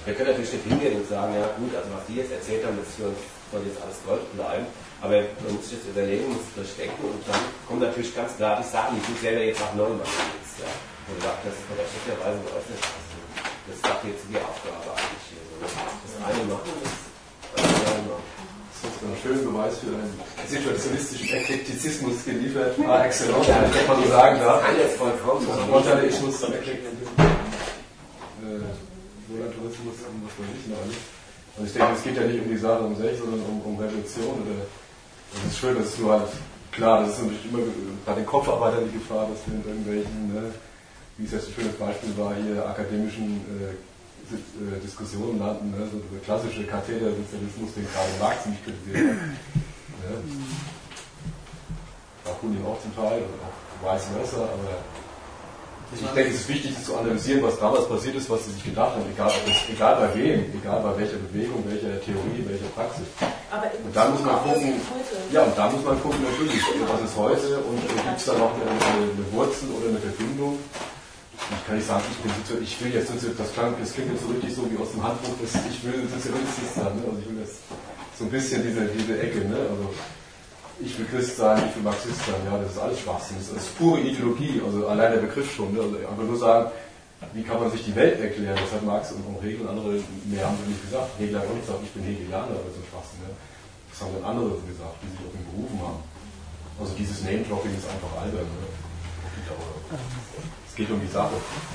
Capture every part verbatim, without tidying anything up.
Wir können natürlich nicht hingehen und sagen, ja gut, also was die jetzt erzählt haben, das soll jetzt alles Gold bleiben. Aber man muss sich jetzt überlegen, muss durchdenken und dann kommen natürlich ganz klar die Sachen, die du selber jetzt auch neu machen willst. Ja. Und du sagst, das ist von der Städterweise geöffnet. Das ist doch jetzt die Aufgabe eigentlich hier. Das eine machen und das andere machen. Das ist ein schöner Beweis für einen situationistischen Eklektizismus geliefert. Par excellence, ja, wenn man so sagen darf. Das kann jetzt vollkommen. Spontaneismus, Volantourismus und was weiß ich noch alles. Und ich denke, es geht ja nicht um die Sache um sich, sondern um, um Revolution. Es ist schön, dass du halt, klar, das ist natürlich immer bei den Kopfarbeitern die Gefahr, dass wir in irgendwelchen, ne, wie es jetzt ein schönes Beispiel war, hier akademischen äh, Diskussionen landen, ne, so der klassische Kathedersozialismus, den Karl Marx nicht kritisiert hat. Ne. Bakunin auch zum Teil, und auch vice versa, aber ich denke, es ist wichtig zu analysieren, was damals passiert ist, was sie sich gedacht haben, egal, egal bei wem, egal bei welcher Bewegung, welcher Theorie, welcher Praxis. Aber und dann muss man gucken, ja, und da muss man gucken, natürlich, was ist heute und äh, gibt es da noch eine, eine Wurzel oder eine Verbindung. Ich kann nicht sagen, ich, bin, ich will jetzt, das klingt, das klingt jetzt so richtig so wie aus dem Handbuch, das, ich will Sozialist sein, ne? Also ich will jetzt so ein bisschen diese, diese Ecke, ne? Also ich will Christ sein, ich will Marxist sein, ja, das ist alles Schwachsinn, das ist pure Ideologie, also allein der Begriff schon, ne? Also einfach nur sagen, wie kann man sich die Welt erklären, das hat Marx und auch Hegel und andere, mehr haben sie nicht gesagt, Hegel hat auch nicht gesagt, ich bin Hegelianer oder so Schwachsinn, ne? Das haben dann andere gesagt, die sich auf ihn berufen haben. Also dieses Name-Dropping ist einfach albern, ne? Es geht um die Sache.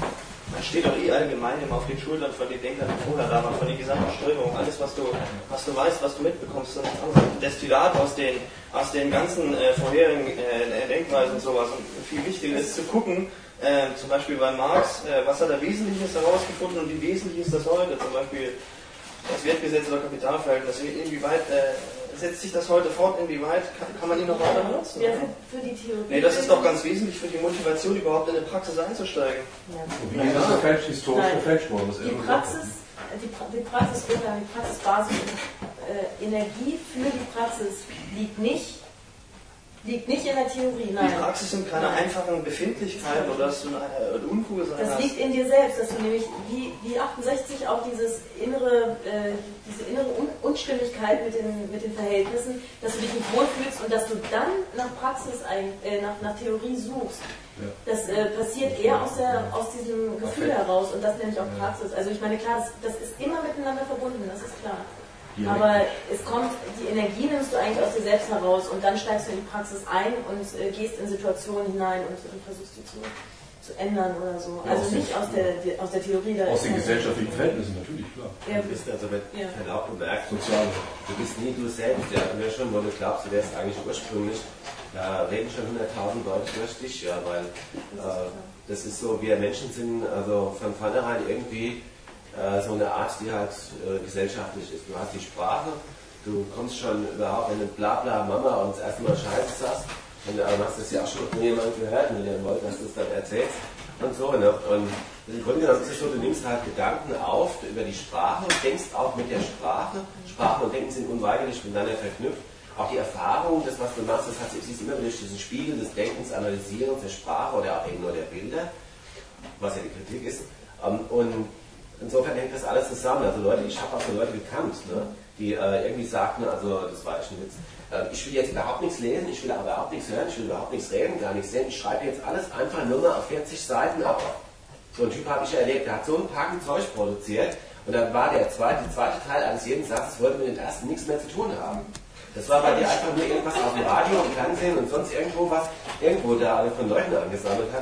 Man steht doch eh allgemein immer auf den Schultern von den Denkern, die vorher da waren, von den gesamten Strömungen, alles was du, was du weißt, was du mitbekommst, das ist ein Destillat aus den, aus den ganzen äh, vorherigen äh, Denkweisen und sowas. Und viel wichtiger ist zu gucken, äh, zum Beispiel bei Marx, äh, was hat er Wesentliches herausgefunden und wie wesentlich ist das heute, zum Beispiel das Wertgesetz oder Kapitalverhältnis, inwieweit äh, setzt sich das heute fort, inwieweit kann, kann man ihn noch weiter benutzen? Ja, für, für die Theorie. Nee, das ist doch ganz wesentlich für die Motivation, überhaupt in eine Praxis einzusteigen. Ja. Und wie ist das verfälscht, historisch Nein. verfälscht worden? Das Die Praxis, die, pra die Praxis, die Praxisbasis und äh, Energie für die Praxis liegt nicht, liegt nicht in der Theorie. Nein. Die Praxis sind keine Nein. einfachen Befindlichkeiten oder dass du eine Unruhe sein Das hast. liegt in dir selbst, dass du nämlich wie, wie achtundsechzig auch dieses innere, äh, diese innere Un Unstimmigkeit mit den, mit den Verhältnissen, dass du dich nicht wohlfühlst und dass du dann nach Praxis, ein, äh, nach, nach Theorie suchst. Ja. Das äh, passiert eher aus, der, aus diesem Gefühl okay. heraus und das nenne ich auch Praxis. Also ich meine, klar, das, das ist immer miteinander verbunden, das ist klar. Aber es kommt, die Energie nimmst du eigentlich aus dir selbst heraus und dann steigst du in die Praxis ein und äh, gehst in Situationen hinein und, und versuchst die zu, zu ändern oder so. Ja, also nicht aus der, die, aus der Theorie. Da aus den gesellschaftlichen Verhältnissen natürlich, klar. Ja, du bist also mit ja. Verlaub bemerkt, sozial. Du bist nie du selbst, ja, und ja schon, wo du glaubst, du wärst eigentlich ursprünglich, da reden schon hunderttausend Leute durch dich, ja, weil äh, das ist so, wir Menschen sind also von vornherein irgendwie so eine Art, die halt äh, gesellschaftlich ist. Du hast die Sprache, du kommst schon überhaupt, wenn du Blabla Mama und das erste Mal Scheiße sagst, und du hast das ja auch schon von jemandem gehört, und der wollte, dass du es dann erzählst und so. Ne? Und im Grunde genommen ist es so, du nimmst halt Gedanken auf über die Sprache und denkst auch mit der Sprache. Sprache und Denken sind unweigerlich miteinander verknüpft. Auch die Erfahrung, das was du machst, das hat sich immer durch diesen Spiegel des Denkens, Analysierens der Sprache oder auch eben nur der Bilder, was ja die Kritik ist. Und insofern hängt das alles zusammen. Also Leute, ich habe auch so Leute gekannt, ne, die äh, irgendwie sagten, also das war echt ein Witz, äh, ich will jetzt überhaupt nichts lesen, ich will aber überhaupt nichts hören, ich will überhaupt nichts reden, gar nichts sehen, ich schreibe jetzt alles einfach nur mal auf vierzig Seiten ab. So ein Typ habe ich erlebt, der hat so ein Packen Zeug produziert und dann war der zweite, die zweite Teil eines jeden Satzes, wollte mit dem ersten nichts mehr zu tun haben. Das war bei dir einfach nur irgendwas auf dem Radio, im Fernsehen und sonst irgendwo was, irgendwo da von Leuten angesammelt hat.